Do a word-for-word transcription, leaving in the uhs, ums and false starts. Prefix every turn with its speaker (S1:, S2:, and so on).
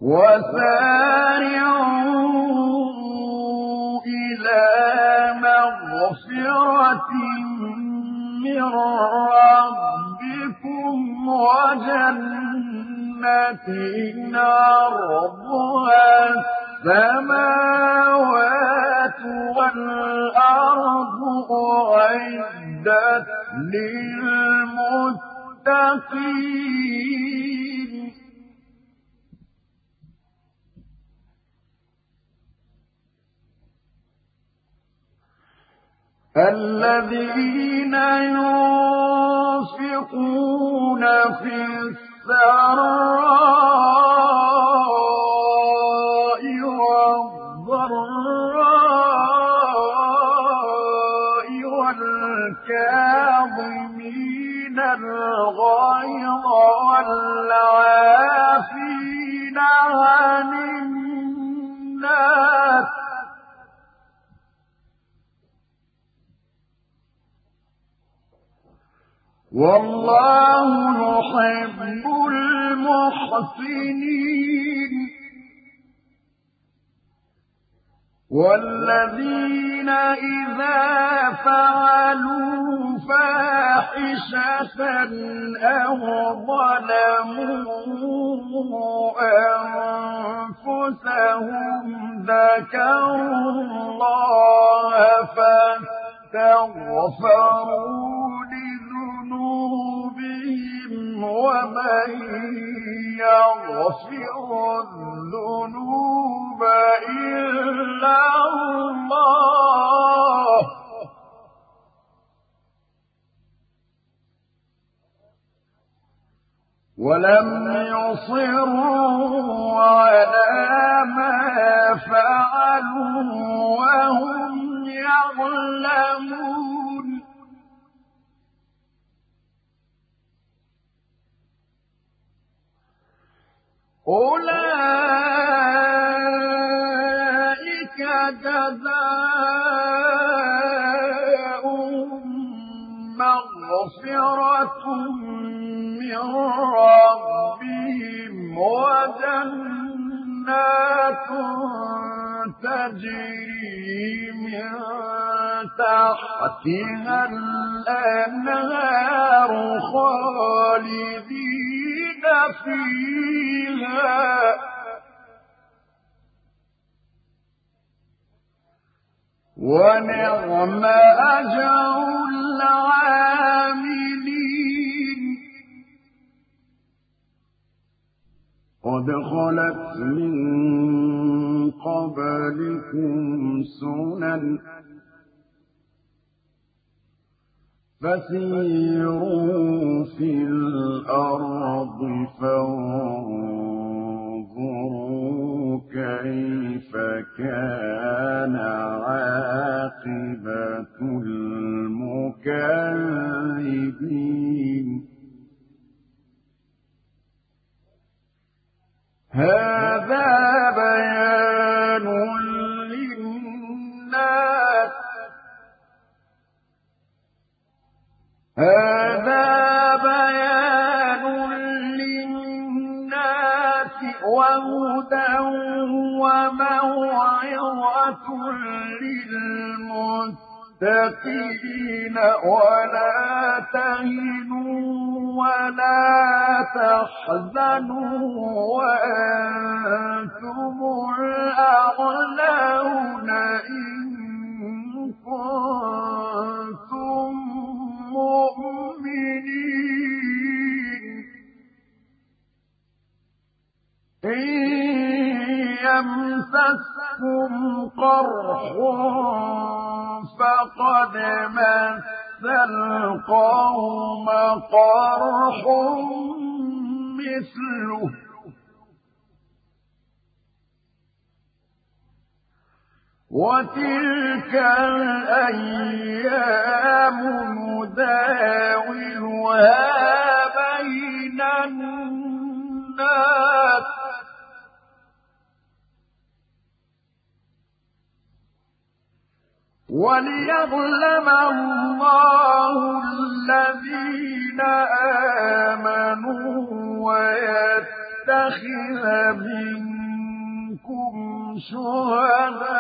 S1: وسارعوا إلى مغفرة من ربكم وجنة عرضها السماوات والأرض أعدت للمتقين الذين ينفقون في السراء والضراء والكاظمين الغيظ والعافين عن الناس والله يحب المحسنين والذين إذا فعلوا فاحشة أو ظلموا أنفسهم ذكروا الله فاستغفروا لذنوبهم ومن يغفر الذنوب إلا الله ولم يصروا على ما فعلوا وهم يعلمون أولئك جزاؤهم مغفرة من ربهم وجنات تجري من تحتها الأنهار خالدين فيها ونعم أجر العاملين قد خلت من قبلكم سنن فسيروا في الأرض فانظروا كيف كان عاقبة المكذبين هذا بيان للناس هذا بيان للناس وهدى وموعظة للمتقين ولا تهنوا ولا تحزنوا وأنتم الأعلون إن كنتم مؤمنين إن يمسسكم قرح فقد مس القوم قرح مثله وتلك الأيام نداولها بين الناس وليعلم الله الذين آمنوا ويتقوا يتخذ منكم شهداء